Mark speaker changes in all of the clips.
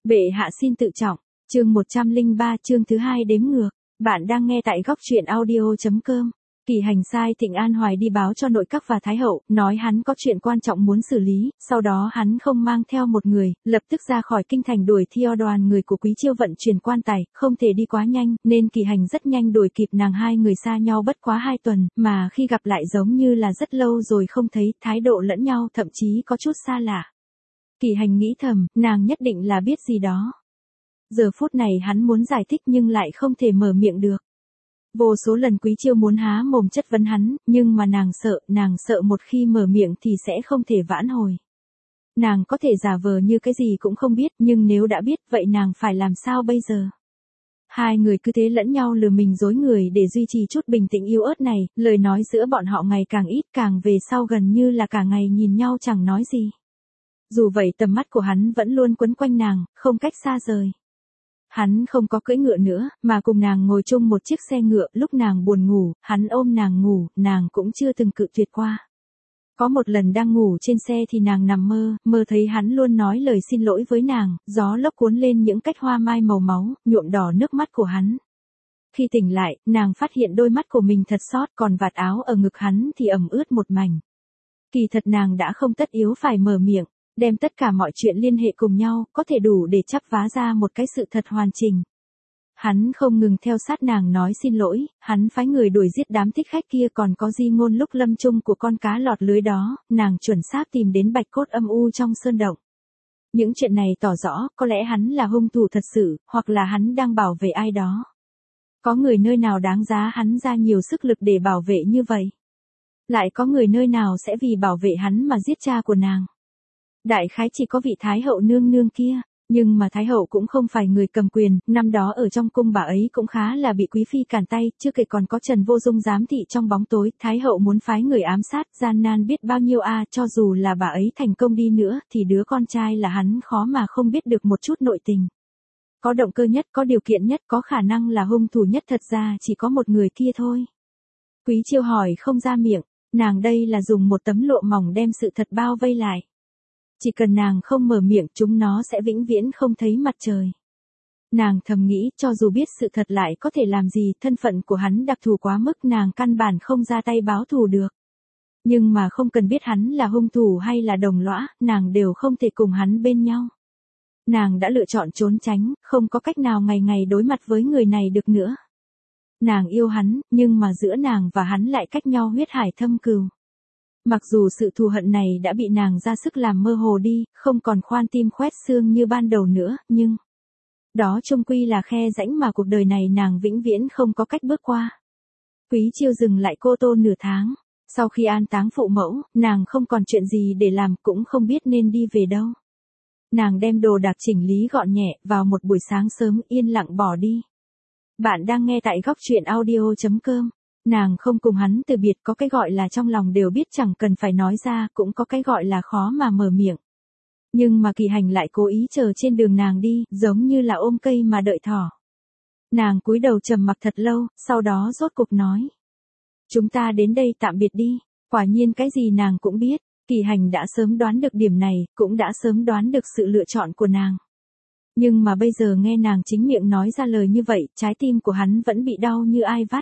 Speaker 1: Bệ hạ xin tự trọng, chương 103 chương thứ 2 đếm ngược. Bạn đang nghe tại góc truyện audio.com. Kỳ Hành sai Thịnh An Hoài đi báo cho nội các và Thái hậu, nói hắn có chuyện quan trọng muốn xử lý, sau đó hắn không mang theo một người, lập tức ra khỏi kinh thành đuổi theo đoàn người của Quý Chiêu vận chuyển quan tài, không thể đi quá nhanh, nên Kỳ Hành rất nhanh đuổi kịp nàng, hai người xa nhau bất quá 2 tuần, mà khi gặp lại giống như là rất lâu rồi không thấy, thái độ lẫn nhau thậm chí có chút xa lạ. Kỳ Hành nghĩ thầm, nàng nhất định là biết gì đó. Giờ phút này hắn muốn giải thích nhưng lại không thể mở miệng được. Vô số lần Quý Chiêu muốn há mồm chất vấn hắn, nhưng mà nàng sợ một khi mở miệng thì sẽ không thể vãn hồi. Nàng có thể giả vờ như cái gì cũng không biết, nhưng nếu đã biết vậy nàng phải làm sao bây giờ? Hai người cứ thế lẫn nhau lừa mình dối người để duy trì chút bình tĩnh yếu ớt này, lời nói giữa bọn họ ngày càng ít, càng về sau gần như là cả ngày nhìn nhau chẳng nói gì. Dù vậy tầm mắt của hắn vẫn luôn quấn quanh nàng, không cách xa rời. Hắn không có cưỡi ngựa nữa, mà cùng nàng ngồi chung một chiếc xe ngựa, lúc nàng buồn ngủ, hắn ôm nàng ngủ, nàng cũng chưa từng cự tuyệt qua. Có một lần đang ngủ trên xe thì nàng nằm mơ thấy hắn luôn nói lời xin lỗi với nàng, gió lốc cuốn lên những cánh hoa mai màu máu, nhuộm đỏ nước mắt của hắn. Khi tỉnh lại, nàng phát hiện đôi mắt của mình thật xót, còn vạt áo ở ngực hắn thì ẩm ướt một mảnh. Kỳ thật nàng đã không tất yếu phải mở miệng. Đem tất cả mọi chuyện liên hệ cùng nhau, có thể đủ để chắp vá ra một cái sự thật hoàn chỉnh. Hắn không ngừng theo sát nàng nói xin lỗi, hắn phái người đuổi giết đám thích khách kia, còn có di ngôn lúc lâm chung của con cá lọt lưới đó, nàng chuẩn xác tìm đến bạch cốt âm u trong sơn động. Những chuyện này tỏ rõ, có lẽ hắn là hung thủ thật sự, hoặc là hắn đang bảo vệ ai đó. Có người nơi nào đáng giá hắn ra nhiều sức lực để bảo vệ như vậy? Lại có người nơi nào sẽ vì bảo vệ hắn mà giết cha của nàng? Đại khái chỉ có vị Thái hậu nương nương kia, nhưng mà Thái hậu cũng không phải người cầm quyền, năm đó ở trong cung bà ấy cũng khá là bị quý phi cản tay, chưa kể còn có Trần Vô Dung giám thị trong bóng tối, Thái hậu muốn phái người ám sát, gian nan biết bao nhiêu cho dù là bà ấy thành công đi nữa, thì đứa con trai là hắn khó mà không biết được một chút nội tình. Có động cơ nhất, có điều kiện nhất, có khả năng là hung thủ nhất, thật ra chỉ có một người kia thôi. Quý Chiêu hỏi không ra miệng, nàng đây là dùng một tấm lụa mỏng đem sự thật bao vây lại. Chỉ cần nàng không mở miệng chúng nó sẽ vĩnh viễn không thấy mặt trời. Nàng thầm nghĩ cho dù biết sự thật lại có thể làm gì, thân phận của hắn đặc thù quá mức, nàng căn bản không ra tay báo thù được. Nhưng mà không cần biết hắn là hung thủ hay là đồng lõa, nàng đều không thể cùng hắn bên nhau. Nàng đã lựa chọn trốn tránh, không có cách nào ngày ngày đối mặt với người này được nữa. Nàng yêu hắn, nhưng mà giữa nàng và hắn lại cách nhau huyết hải thâm cừu. Mặc dù sự thù hận này đã bị nàng ra sức làm mơ hồ đi, không còn khoan tim khoét xương như ban đầu nữa, nhưng đó chung quy là khe rãnh mà cuộc đời này nàng vĩnh viễn không có cách bước qua. Quý Chiêu dừng lại Cô Tô nửa tháng. Sau khi an táng phụ mẫu, nàng không còn chuyện gì để làm, cũng không biết nên đi về đâu. Nàng đem đồ đạc chỉnh lý gọn nhẹ, vào một buổi sáng sớm yên lặng bỏ đi. Bạn đang nghe tại góc truyện audio.com. Nàng không cùng hắn từ biệt, có cái gọi là trong lòng đều biết chẳng cần phải nói ra, cũng có cái gọi là khó mà mở miệng. Nhưng mà Kỳ Hành lại cố ý chờ trên đường nàng đi, giống như là ôm cây mà đợi thỏ. Nàng cúi đầu trầm mặc thật lâu, sau đó rốt cục nói. Chúng ta đến đây tạm biệt đi. Quả nhiên cái gì nàng cũng biết, Kỳ Hành đã sớm đoán được điểm này, cũng đã sớm đoán được sự lựa chọn của nàng. Nhưng mà bây giờ nghe nàng chính miệng nói ra lời như vậy, trái tim của hắn vẫn bị đau như ai vắt.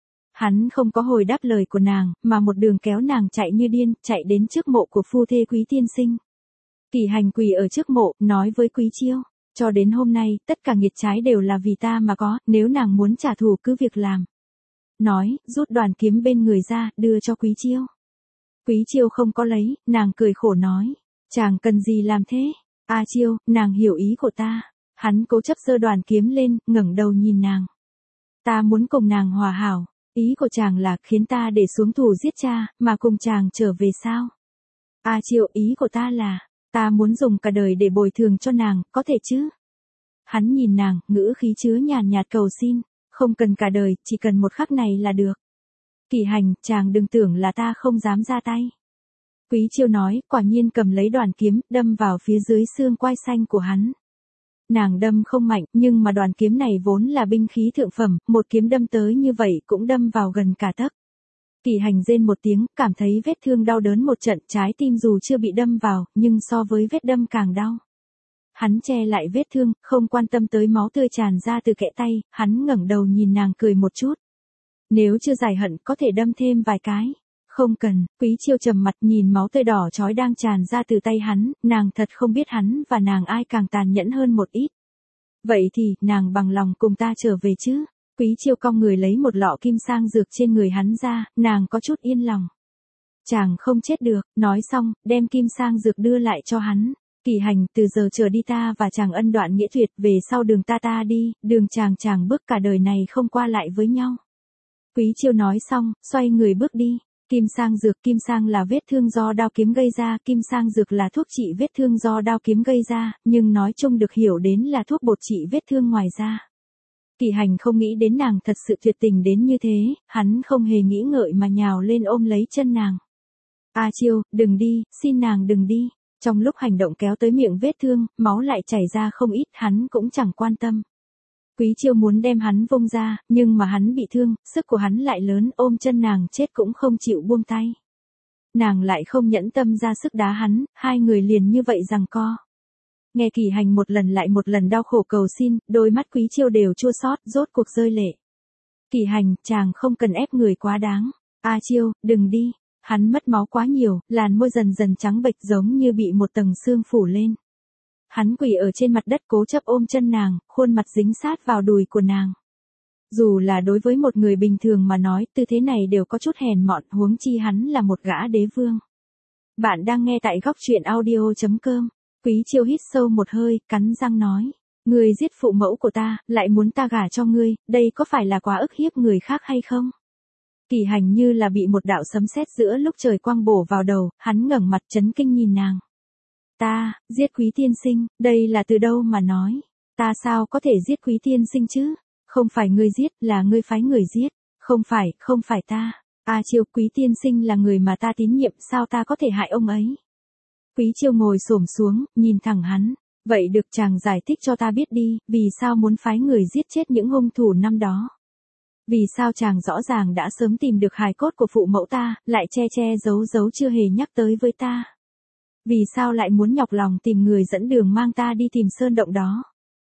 Speaker 1: Hắn không có hồi đáp lời của nàng, mà một đường kéo nàng chạy như điên, chạy đến trước mộ của phu thê Quý tiên sinh. Kỳ Hành quỳ ở trước mộ, nói với Quý Chiêu, cho đến hôm nay, tất cả nghiệt trái đều là vì ta mà có, nếu nàng muốn trả thù cứ việc làm. Nói, rút đoàn kiếm bên người ra, đưa cho Quý Chiêu. Quý Chiêu không có lấy, nàng cười khổ nói, chàng cần gì làm thế? Chiêu, nàng hiểu ý của ta. Hắn cố chấp giơ đoàn kiếm lên, ngẩng đầu nhìn nàng. Ta muốn cùng nàng hòa hảo. Ý của chàng là khiến ta để xuống thủ giết cha, mà cùng chàng trở về sao? Chiêu, ý của ta là, ta muốn dùng cả đời để bồi thường cho nàng, có thể chứ? Hắn nhìn nàng, ngữ khí chứa nhàn nhạt cầu xin, không cần cả đời, chỉ cần một khắc này là được. Kỳ Hành, chàng đừng tưởng là ta không dám ra tay. Quý Chiêu nói, quả nhiên cầm lấy đoàn kiếm, đâm vào phía dưới xương quai xanh của hắn. Nàng đâm không mạnh, nhưng mà đoàn kiếm này vốn là binh khí thượng phẩm, một kiếm đâm tới như vậy cũng đâm vào gần cả tấc. Kỳ Hành rên một tiếng, cảm thấy vết thương đau đớn một trận, trái tim dù chưa bị đâm vào, nhưng so với vết đâm càng đau. Hắn che lại vết thương, không quan tâm tới máu tươi tràn ra từ kẽ tay, hắn ngẩng đầu nhìn nàng cười một chút. Nếu chưa giải hận có thể đâm thêm vài cái. Không cần, Quý Chiêu trầm mặt nhìn máu tươi đỏ chói đang tràn ra từ tay hắn, nàng thật không biết hắn và nàng ai càng tàn nhẫn hơn một ít. Vậy thì, nàng bằng lòng cùng ta trở về chứ? Quý Chiêu cong người lấy một lọ kim sang dược trên người hắn ra, nàng có chút yên lòng. Chàng không chết được, nói xong, đem kim sang dược đưa lại cho hắn. Kỳ Hành, từ giờ trở đi ta và chàng ân đoạn nghĩa tuyệt, về sau đường ta đi, đường chàng bước cả đời này không qua lại với nhau. Quý Chiêu nói xong, xoay người bước đi. Kim sang dược, kim sang là vết thương do đao kiếm gây ra, kim sang dược là thuốc trị vết thương do đao kiếm gây ra, nhưng nói chung được hiểu đến là thuốc bột trị vết thương ngoài da. Kỳ Hành không nghĩ đến nàng thật sự tuyệt tình đến như thế, hắn không hề nghĩ ngợi mà nhào lên ôm lấy chân nàng. A Chiêu, đừng đi, xin nàng đừng đi. Trong lúc hành động kéo tới miệng vết thương, máu lại chảy ra không ít, hắn cũng chẳng quan tâm. Quý Chiêu muốn đem hắn vung ra, nhưng mà hắn bị thương, sức của hắn lại lớn, ôm chân nàng chết cũng không chịu buông tay. Nàng lại không nhẫn tâm ra sức đá hắn, hai người liền như vậy giằng co. Nghe Kỳ Hành một lần lại một lần đau khổ cầu xin, đôi mắt Quý Chiêu đều chua xót, rốt cuộc rơi lệ. Kỳ Hành, chàng không cần ép người quá đáng. A Chiêu, đừng đi. Hắn mất máu quá nhiều, làn môi dần dần trắng bệch giống như bị một tầng sương phủ lên. Hắn quỳ ở trên mặt đất cố chấp ôm chân nàng, khuôn mặt dính sát vào đùi của nàng. Dù là đối với một người bình thường mà nói, tư thế này đều có chút hèn mọn, huống chi hắn là một gã đế vương. Bạn đang nghe tại góc truyện audio.com. Quý Chiêu hít sâu một hơi, cắn răng nói. Ngươi giết phụ mẫu của ta, lại muốn ta gả cho ngươi, đây có phải là quá ức hiếp người khác hay không? Kỳ Hành như là bị một đạo sấm sét giữa lúc trời quang bổ vào đầu, hắn ngẩng mặt chấn kinh nhìn nàng. Ta, giết Quý tiên sinh, đây là từ đâu mà nói? Ta sao có thể giết Quý tiên sinh chứ? Không phải ngươi giết, là ngươi phái người giết. Không phải ta. A Chiêu, Quý tiên sinh là người mà ta tín nhiệm, sao ta có thể hại ông ấy? Quý Chiêu ngồi xổm xuống, nhìn thẳng hắn. Vậy được, chàng giải thích cho ta biết đi, vì sao muốn phái người giết chết những hung thủ năm đó? Vì sao chàng rõ ràng đã sớm tìm được hài cốt của phụ mẫu ta, lại che giấu chưa hề nhắc tới với ta? Vì sao lại muốn nhọc lòng tìm người dẫn đường mang ta đi tìm sơn động đó?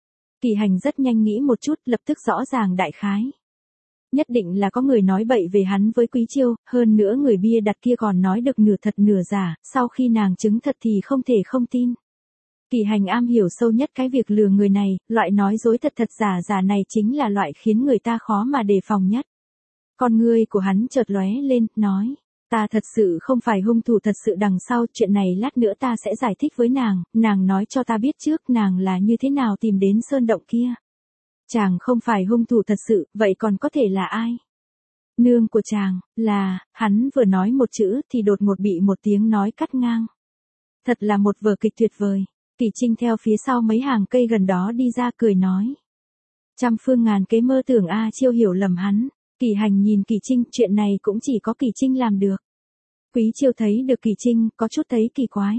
Speaker 1: Kỳ Hành rất nhanh nghĩ một chút, lập tức rõ ràng đại khái. Nhất định là có người nói bậy về hắn với Quý Chiêu, hơn nữa người bia đặt kia còn nói được nửa thật nửa giả, sau khi nàng chứng thật thì không thể không tin. Kỳ Hành am hiểu sâu nhất cái việc lừa người này, loại nói dối thật giả này chính là loại khiến người ta khó mà đề phòng nhất. Con ngươi của hắn chợt lóe lên, nói. Ta thật sự không phải hung thủ thật sự đằng sau, chuyện này lát nữa ta sẽ giải thích với nàng nói cho ta biết trước nàng là như thế nào tìm đến sơn động kia. Chàng không phải hung thủ thật sự, vậy còn có thể là ai? Nương của chàng, là, hắn vừa nói một chữ thì đột ngột bị một tiếng nói cắt ngang. Thật là một vở kịch tuyệt vời. Kỳ Trinh theo phía sau mấy hàng cây gần đó đi ra cười nói. Trăm phương ngàn kế mơ tưởng A Chiêu hiểu lầm hắn. Kỳ Hành nhìn Kỳ Trinh, chuyện này cũng chỉ có Kỳ Trinh làm được. Quý Chiêu thấy được Kỳ Trinh, có chút thấy kỳ quái.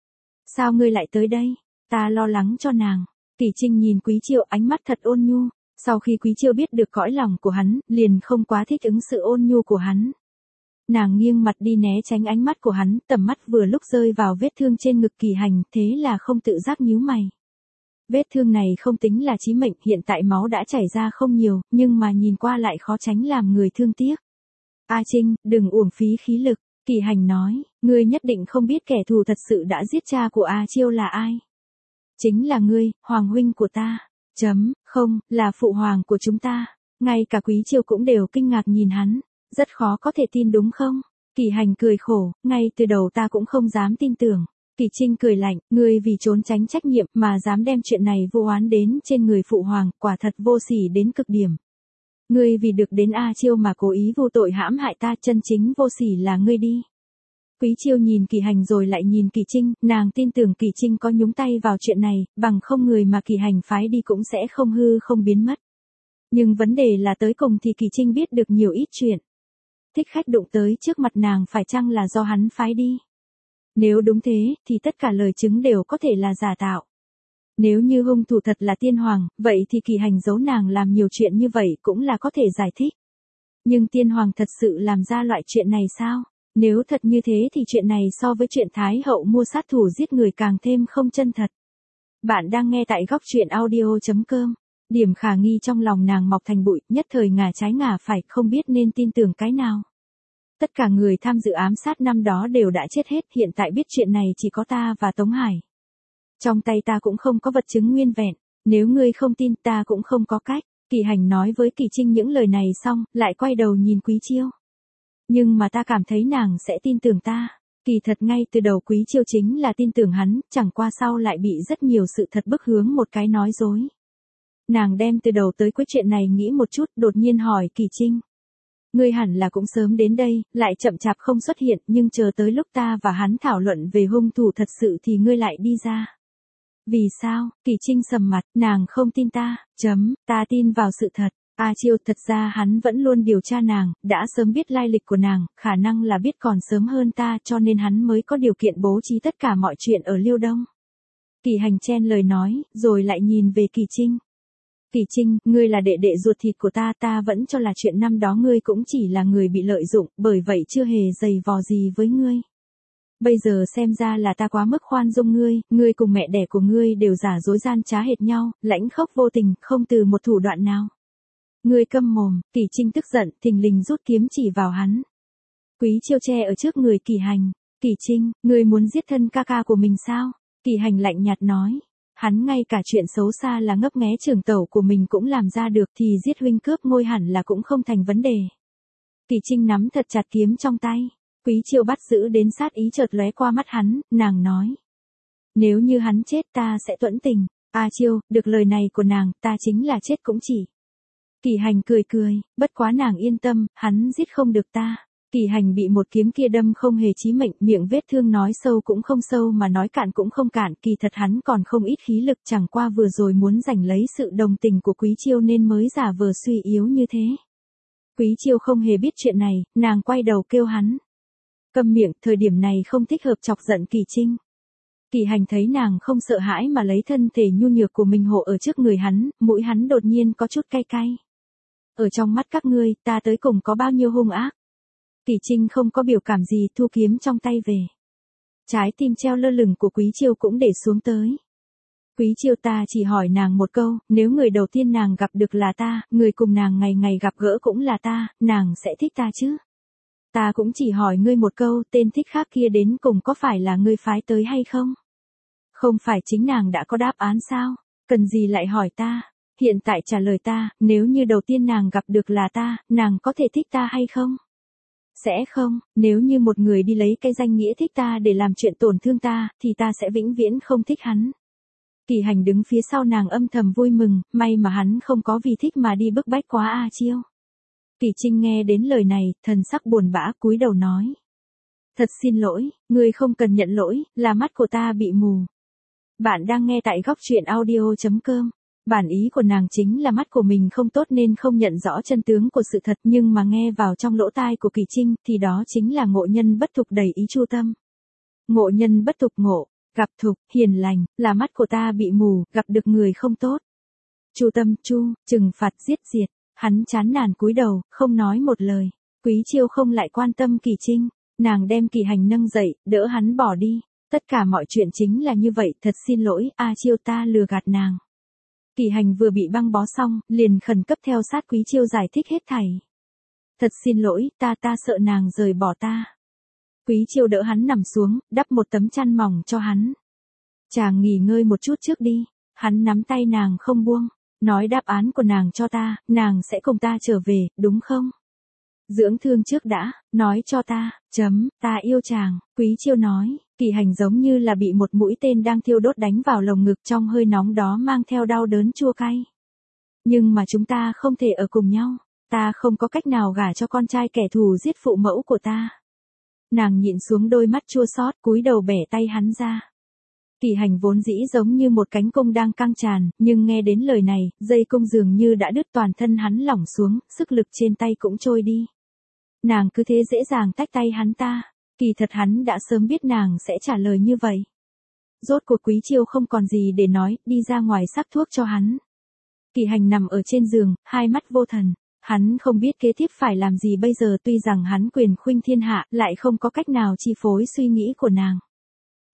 Speaker 1: Sao ngươi lại tới đây? Ta lo lắng cho nàng. Kỳ Trinh nhìn Quý Chiêu, ánh mắt thật ôn nhu. Sau khi Quý Chiêu biết được cõi lòng của hắn, liền không quá thích ứng sự ôn nhu của hắn. Nàng nghiêng mặt đi né tránh ánh mắt của hắn, tầm mắt vừa lúc rơi vào vết thương trên ngực Kỳ Hành, thế là không tự giác nhíu mày. Vết thương này không tính là chí mệnh, hiện tại máu đã chảy ra không nhiều, nhưng mà nhìn qua lại khó tránh làm người thương tiếc. A Trinh, đừng uổng phí khí lực, Kỳ Hành nói, ngươi nhất định không biết kẻ thù thật sự đã giết cha của A Chiêu là ai. Chính là ngươi, hoàng huynh của ta. Không, là phụ hoàng của chúng ta. Ngay cả Quý Chiêu cũng đều kinh ngạc nhìn hắn. Rất khó có thể tin đúng không? Kỳ Hành cười khổ, ngay từ đầu ta cũng không dám tin tưởng. Kỳ Trinh cười lạnh, ngươi vì trốn tránh trách nhiệm mà dám đem chuyện này vô oán đến trên người phụ hoàng, quả thật vô sỉ đến cực điểm. Ngươi vì được đến A Chiêu mà cố ý vô tội hãm hại ta, chân chính vô sỉ là ngươi đi. Quý Chiêu nhìn Kỳ Hành rồi lại nhìn Kỳ Trinh, nàng tin tưởng Kỳ Trinh có nhúng tay vào chuyện này, bằng không người mà Kỳ Hành phái đi cũng sẽ không hư không biến mất. Nhưng vấn đề là tới cùng thì Kỳ Trinh biết được nhiều ít chuyện. Thích khách đụng tới trước mặt nàng phải chăng là do hắn phái đi? Nếu đúng thế, thì tất cả lời chứng đều có thể là giả tạo. Nếu như hung thủ thật là tiên hoàng, vậy thì Kỳ Hành giấu nàng làm nhiều chuyện như vậy cũng là có thể giải thích. Nhưng tiên hoàng thật sự làm ra loại chuyện này sao? Nếu thật như thế thì chuyện này so với chuyện Thái hậu mua sát thủ giết người càng thêm không chân thật. Bạn đang nghe tại góc truyện audio.com. Điểm khả nghi trong lòng nàng mọc thành bụi, nhất thời ngả trái ngả phải, không biết nên tin tưởng cái nào. Tất cả người tham dự ám sát năm đó đều đã chết hết, hiện tại biết chuyện này chỉ có ta và Tống Hải. Trong tay ta cũng không có vật chứng nguyên vẹn, nếu ngươi không tin ta cũng không có cách. Kỳ Hành nói với Kỳ Trinh những lời này xong, lại quay đầu nhìn Quý Chiêu. Nhưng mà ta cảm thấy nàng sẽ tin tưởng ta. Kỳ thật ngay từ đầu Quý Chiêu chính là tin tưởng hắn, chẳng qua sau lại bị rất nhiều sự thật bức hướng một cái nói dối. Nàng đem từ đầu tới cuối chuyện này nghĩ một chút, đột nhiên hỏi Kỳ Trinh. Ngươi hẳn là cũng sớm đến đây, lại chậm chạp không xuất hiện, nhưng chờ tới lúc ta và hắn thảo luận về hung thủ thật sự thì ngươi lại đi ra. Vì sao? Kỳ Trinh sầm mặt, nàng không tin ta, ta tin vào sự thật. A Chiêu, thật ra hắn vẫn luôn điều tra nàng, đã sớm biết lai lịch của nàng, khả năng là biết còn sớm hơn ta cho nên hắn mới có điều kiện bố trí tất cả mọi chuyện ở Liêu Đông. Kỳ Hành chen lời nói, rồi lại nhìn về Kỳ Trinh. Kỳ Trinh, ngươi là đệ đệ ruột thịt của ta, ta vẫn cho là chuyện năm đó ngươi cũng chỉ là người bị lợi dụng, bởi vậy chưa hề giày vò gì với ngươi. Bây giờ xem ra là ta quá mức khoan dung ngươi cùng mẹ đẻ của ngươi đều giả dối gian trá hệt nhau, lãnh khốc vô tình, không từ một thủ đoạn nào. Ngươi câm mồm. Kỳ Trinh tức giận, thình lình rút kiếm chỉ vào hắn. Quý Chiêu che ở trước người Kỳ Hành. Kỳ Trinh, ngươi muốn giết thân ca ca của mình sao? Kỳ Hành lạnh nhạt nói. Hắn ngay cả chuyện xấu xa là ngấp nghé trưởng tẩu của mình cũng làm ra được thì giết huynh cướp ngôi hẳn là cũng không thành vấn đề. Kỳ Trinh nắm thật chặt kiếm trong tay. Quý Chiêu bắt giữ đến sát ý chợt lóe qua mắt hắn, nàng nói. Nếu như hắn chết ta sẽ tuẫn tình. A Chiêu, được lời này của nàng, ta chính là chết cũng chỉ. Kỳ Hành cười, bất quá nàng yên tâm, hắn giết không được ta. Kỳ Hành bị một kiếm kia đâm không hề chí mệnh, miệng vết thương nói sâu cũng không sâu mà nói cạn cũng không cạn, kỳ thật hắn còn không ít khí lực, chẳng qua vừa rồi muốn giành lấy sự đồng tình của Quý Chiêu nên mới giả vờ suy yếu như thế. Quý Chiêu không hề biết chuyện này, nàng quay đầu kêu hắn. Câm miệng, thời điểm này không thích hợp chọc giận Kỳ Trinh. Kỳ Hành thấy nàng không sợ hãi mà lấy thân thể nhu nhược của mình hộ ở trước người hắn, mũi hắn đột nhiên có chút cay cay. Ở trong mắt các ngươi, ta tới cùng có bao nhiêu hung ác. Kỳ Trinh không có biểu cảm gì, thu kiếm trong tay về. Trái tim treo lơ lửng của Quý Chiêu cũng để xuống tới. Quý Chiêu, ta chỉ hỏi nàng một câu, nếu người đầu tiên nàng gặp được là ta, người cùng nàng ngày ngày gặp gỡ cũng là ta, nàng sẽ thích ta chứ? Ta cũng chỉ hỏi ngươi một câu, tên thích khác kia đến cùng có phải là ngươi phái tới hay không? Không phải chính nàng đã có đáp án sao? Cần gì lại hỏi ta? Hiện tại trả lời ta, nếu như đầu tiên nàng gặp được là ta, nàng có thể thích ta hay không? Sẽ không, nếu như một người đi lấy cái danh nghĩa thích ta để làm chuyện tổn thương ta, thì ta sẽ vĩnh viễn không thích hắn. Kỳ Hành đứng phía sau nàng âm thầm vui mừng, may mà hắn không có vì thích mà đi bức bách quá A Chiêu. Kỳ Trinh nghe đến lời này, thần sắc buồn bã cúi đầu nói. Thật xin lỗi, ngươi không cần nhận lỗi, là mắt của ta bị mù. Bạn đang nghe tại góc truyện audio.com. Bản ý của nàng chính là mắt của mình không tốt nên không nhận rõ chân tướng của sự thật, nhưng mà nghe vào trong lỗ tai của Kỳ Trinh thì đó chính là ngộ nhân bất thục đầy ý chu tâm. Ngộ nhân bất thục ngộ, gặp thục, hiền lành, là mắt của ta bị mù, gặp được người không tốt. Chu tâm, trừng phạt, giết diệt. Hắn chán nản cúi đầu, không nói một lời. Quý Chiêu không lại quan tâm Kỳ Trinh, nàng đem Kỳ Hành nâng dậy, đỡ hắn bỏ đi. Tất cả mọi chuyện chính là như vậy, thật xin lỗi, A Chiêu, ta lừa gạt nàng. Kỳ Hành vừa bị băng bó xong, liền khẩn cấp theo sát Quý Chiêu giải thích hết thảy. Thật xin lỗi, ta sợ nàng rời bỏ ta. Quý Chiêu đỡ hắn nằm xuống, đắp một tấm chăn mỏng cho hắn. Chàng nghỉ ngơi một chút trước đi. Hắn nắm tay nàng không buông. Nói đáp án của nàng cho ta, nàng sẽ cùng ta trở về, đúng không? Dưỡng thương trước đã, nói cho ta, ta yêu chàng. Quý Chiêu nói. Kỳ Hành giống như là bị một mũi tên đang thiêu đốt đánh vào lồng ngực, trong hơi nóng đó mang theo đau đớn chua cay. Nhưng mà chúng ta không thể ở cùng nhau. Ta không có cách nào gả cho con trai kẻ thù giết phụ mẫu của ta. Nàng nhịn xuống đôi mắt chua xót, cúi đầu bẻ tay hắn ra. Kỳ Hành vốn dĩ giống như một cánh cung đang căng tràn, nhưng nghe đến lời này, dây cung dường như đã đứt, toàn thân hắn lỏng xuống, sức lực trên tay cũng trôi đi. Nàng cứ thế dễ dàng tách tay hắn ta. Kỳ thật hắn đã sớm biết nàng sẽ trả lời như vậy. Rốt cuộc Quý Chiêu không còn gì để nói, đi ra ngoài sắc thuốc cho hắn. Kỳ Hành nằm ở trên giường, hai mắt vô thần. Hắn không biết kế tiếp phải làm gì bây giờ, tuy rằng hắn quyền khuynh thiên hạ, lại không có cách nào chi phối suy nghĩ của nàng.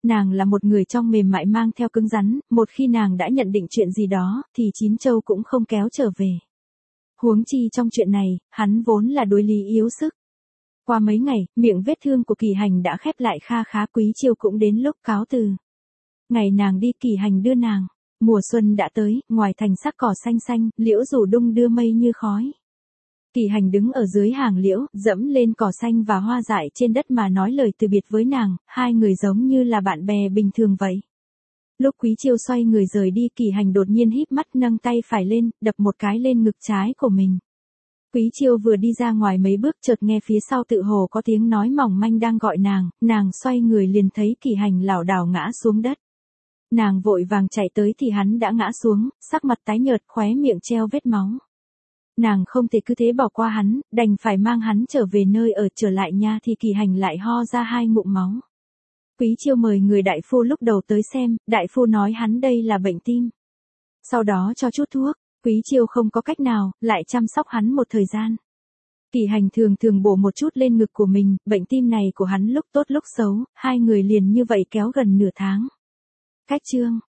Speaker 1: Nàng là một người trong mềm mại mang theo cứng rắn, một khi nàng đã nhận định chuyện gì đó, thì chín châu cũng không kéo trở về. Huống chi trong chuyện này, hắn vốn là đối lý yếu sức. Qua mấy ngày, miệng vết thương của Kỳ Hành đã khép lại kha khá, Quý Chiêu cũng đến lúc cáo từ. Ngày nàng đi, Kỳ Hành đưa nàng. Mùa xuân đã tới, ngoài thành sắc cỏ xanh xanh, liễu rủ đung đưa mây như khói. Kỳ Hành đứng ở dưới hàng liễu, dẫm lên cỏ xanh và hoa dại trên đất mà nói lời từ biệt với nàng, hai người giống như là bạn bè bình thường vậy. Lúc Quý Chiêu xoay người rời đi, Kỳ Hành đột nhiên híp mắt nâng tay phải lên, đập một cái lên ngực trái của mình. Quý Chiêu vừa đi ra ngoài mấy bước chợt nghe phía sau tự hồ có tiếng nói mỏng manh đang gọi nàng xoay người liền thấy Kỳ Hành lảo đảo ngã xuống đất. Nàng vội vàng chạy tới thì hắn đã ngã xuống, sắc mặt tái nhợt, khóe miệng treo vết máu. Nàng không thể cứ thế bỏ qua hắn, đành phải mang hắn trở về nơi ở. Trở lại nhà thì Kỳ Hành lại ho ra 2 ngụm máu. Quý Chiêu mời người đại phu lúc đầu tới xem, đại phu nói hắn đây là bệnh tim. Sau đó cho chút thuốc, Quý Chiêu không có cách nào, lại chăm sóc hắn một thời gian. Kỳ Hành thường bổ một chút lên ngực của mình, bệnh tim này của hắn lúc tốt lúc xấu, hai người liền như vậy kéo gần nửa tháng. Cách chương